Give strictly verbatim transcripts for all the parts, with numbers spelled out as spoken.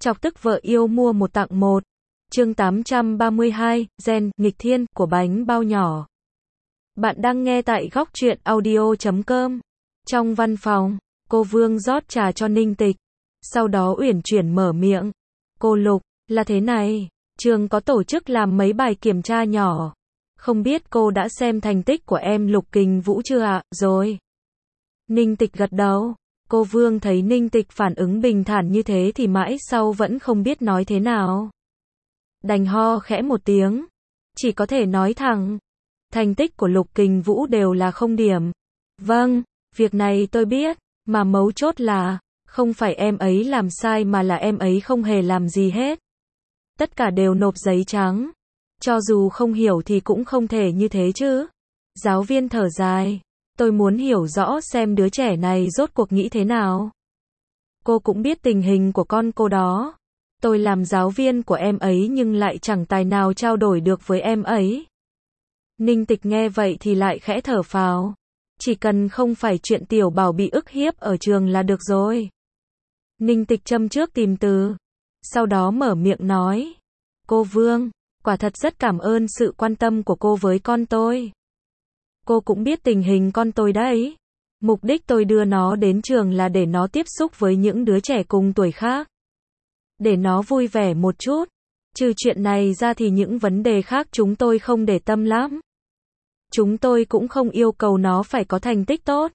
Chọc tức vợ yêu mua một tặng một. Chương tám trăm ba mươi hai, Gen, nghịch thiên, của bánh bao nhỏ. Bạn đang nghe tại góc truyện audio chấm com. Trong văn phòng, cô Vương rót trà cho Ninh Tịch. Sau đó uyển chuyển mở miệng. Cô Lục, là thế này, trường có tổ chức làm mấy bài kiểm tra nhỏ. Không biết cô đã xem thành tích của em Lục Kình Vũ chưa ạ? Rồi. Ninh Tịch gật đầu. Cô Vương thấy Ninh Tịch phản ứng bình thản như thế thì mãi sau vẫn không biết nói thế nào. Đành ho khẽ một tiếng. Chỉ có thể nói thẳng. Thành tích của Lục Kình Vũ đều là không điểm. Vâng, việc này tôi biết, mà mấu chốt là, không phải em ấy làm sai mà là em ấy không hề làm gì hết. Tất cả đều nộp giấy trắng. Cho dù không hiểu thì cũng không thể như thế chứ. Giáo viên thở dài. Tôi muốn hiểu rõ xem đứa trẻ này rốt cuộc nghĩ thế nào. Cô cũng biết tình hình của con cô đó. Tôi làm giáo viên của em ấy nhưng lại chẳng tài nào trao đổi được với em ấy. Ninh Tịch nghe vậy thì lại khẽ thở phào. Chỉ cần không phải chuyện Tiểu Bảo bị ức hiếp ở trường là được rồi. Ninh Tịch châm trước tìm từ. Sau đó mở miệng nói. Cô Vương, quả thật rất cảm ơn sự quan tâm của cô với con tôi. Cô cũng biết tình hình con tôi đấy. Mục đích tôi đưa nó đến trường là để nó tiếp xúc với những đứa trẻ cùng tuổi khác. Để nó vui vẻ một chút. Trừ chuyện này ra thì những vấn đề khác chúng tôi không để tâm lắm. Chúng tôi cũng không yêu cầu nó phải có thành tích tốt.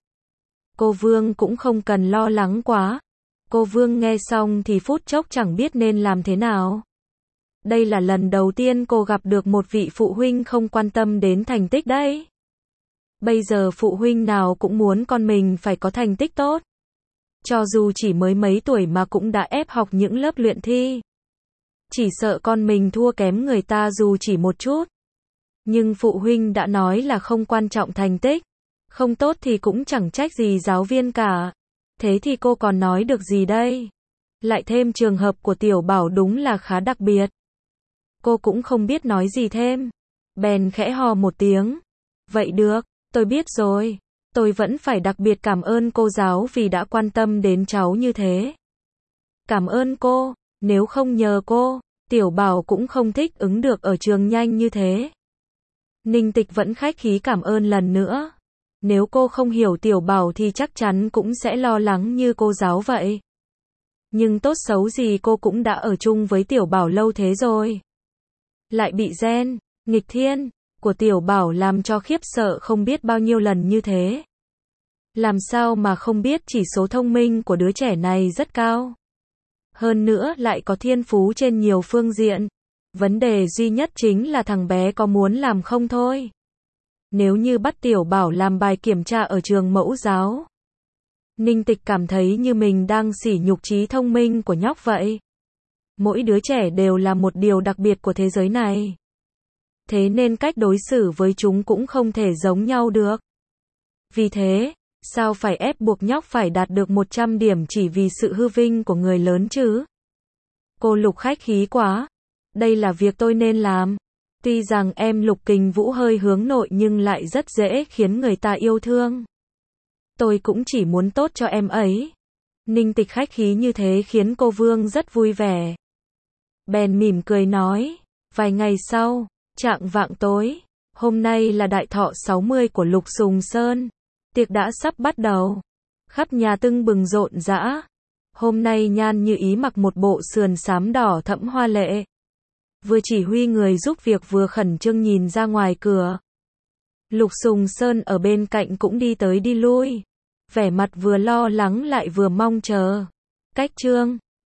Cô Vương cũng không cần lo lắng quá. Cô Vương nghe xong thì phút chốc chẳng biết nên làm thế nào. Đây là lần đầu tiên cô gặp được một vị phụ huynh không quan tâm đến thành tích đấy. Bây giờ phụ huynh nào cũng muốn con mình phải có thành tích tốt. Cho dù chỉ mới mấy tuổi mà cũng đã ép học những lớp luyện thi. Chỉ sợ con mình thua kém người ta dù chỉ một chút. Nhưng phụ huynh đã nói là không quan trọng thành tích. Không tốt thì cũng chẳng trách gì giáo viên cả. Thế thì cô còn nói được gì đây? Lại thêm trường hợp của Tiểu Bảo đúng là khá đặc biệt. Cô cũng không biết nói gì thêm. Bèn khẽ hò một tiếng. Vậy được, tôi biết rồi. Tôi vẫn phải đặc biệt cảm ơn cô giáo vì đã quan tâm đến cháu như thế. Cảm ơn cô, nếu không nhờ cô, Tiểu Bảo cũng không thích ứng được ở trường nhanh như thế. Ninh Tịch vẫn khách khí cảm ơn lần nữa. Nếu cô không hiểu Tiểu Bảo thì chắc chắn cũng sẽ lo lắng như cô giáo vậy. Nhưng tốt xấu gì cô cũng đã ở chung với Tiểu Bảo lâu thế rồi. Lại bị gen, nghịch thiên, của Tiểu Bảo làm cho khiếp sợ không biết bao nhiêu lần như thế. Làm sao mà không biết chỉ số thông minh của đứa trẻ này rất cao. Hơn nữa lại có thiên phú trên nhiều phương diện. Vấn đề duy nhất chính là thằng bé có muốn làm không thôi. Nếu như bắt Tiểu Bảo làm bài kiểm tra ở trường mẫu giáo. Ninh Tịch cảm thấy như mình đang sỉ nhục trí thông minh của nhóc vậy. Mỗi đứa trẻ đều là một điều đặc biệt của thế giới này. Thế nên cách đối xử với chúng cũng không thể giống nhau được. Vì thế, sao phải ép buộc nhóc phải đạt được một trăm điểm chỉ vì sự hư vinh của người lớn chứ? Cô Lục khách khí quá. Đây là việc tôi nên làm. Tuy rằng em Lục Kình Vũ hơi hướng nội nhưng lại rất dễ khiến người ta yêu thương. Tôi cũng chỉ muốn tốt cho em ấy. Ninh Tịch khách khí như thế khiến cô Vương rất vui vẻ. Bèn mỉm cười nói. Vài ngày sau, chạng vạng tối, hôm nay là đại thọ sáu mươi của Lục Sùng Sơn. Tiệc đã sắp bắt đầu. Khắp nhà tưng bừng rộn rã. Hôm nay Nhan Như Ý mặc một bộ sườn xám đỏ thẫm hoa lệ. Vừa chỉ huy người giúp việc vừa khẩn trương nhìn ra ngoài cửa. Lục Sùng Sơn ở bên cạnh cũng đi tới đi lui. Vẻ mặt vừa lo lắng lại vừa mong chờ. Cách chương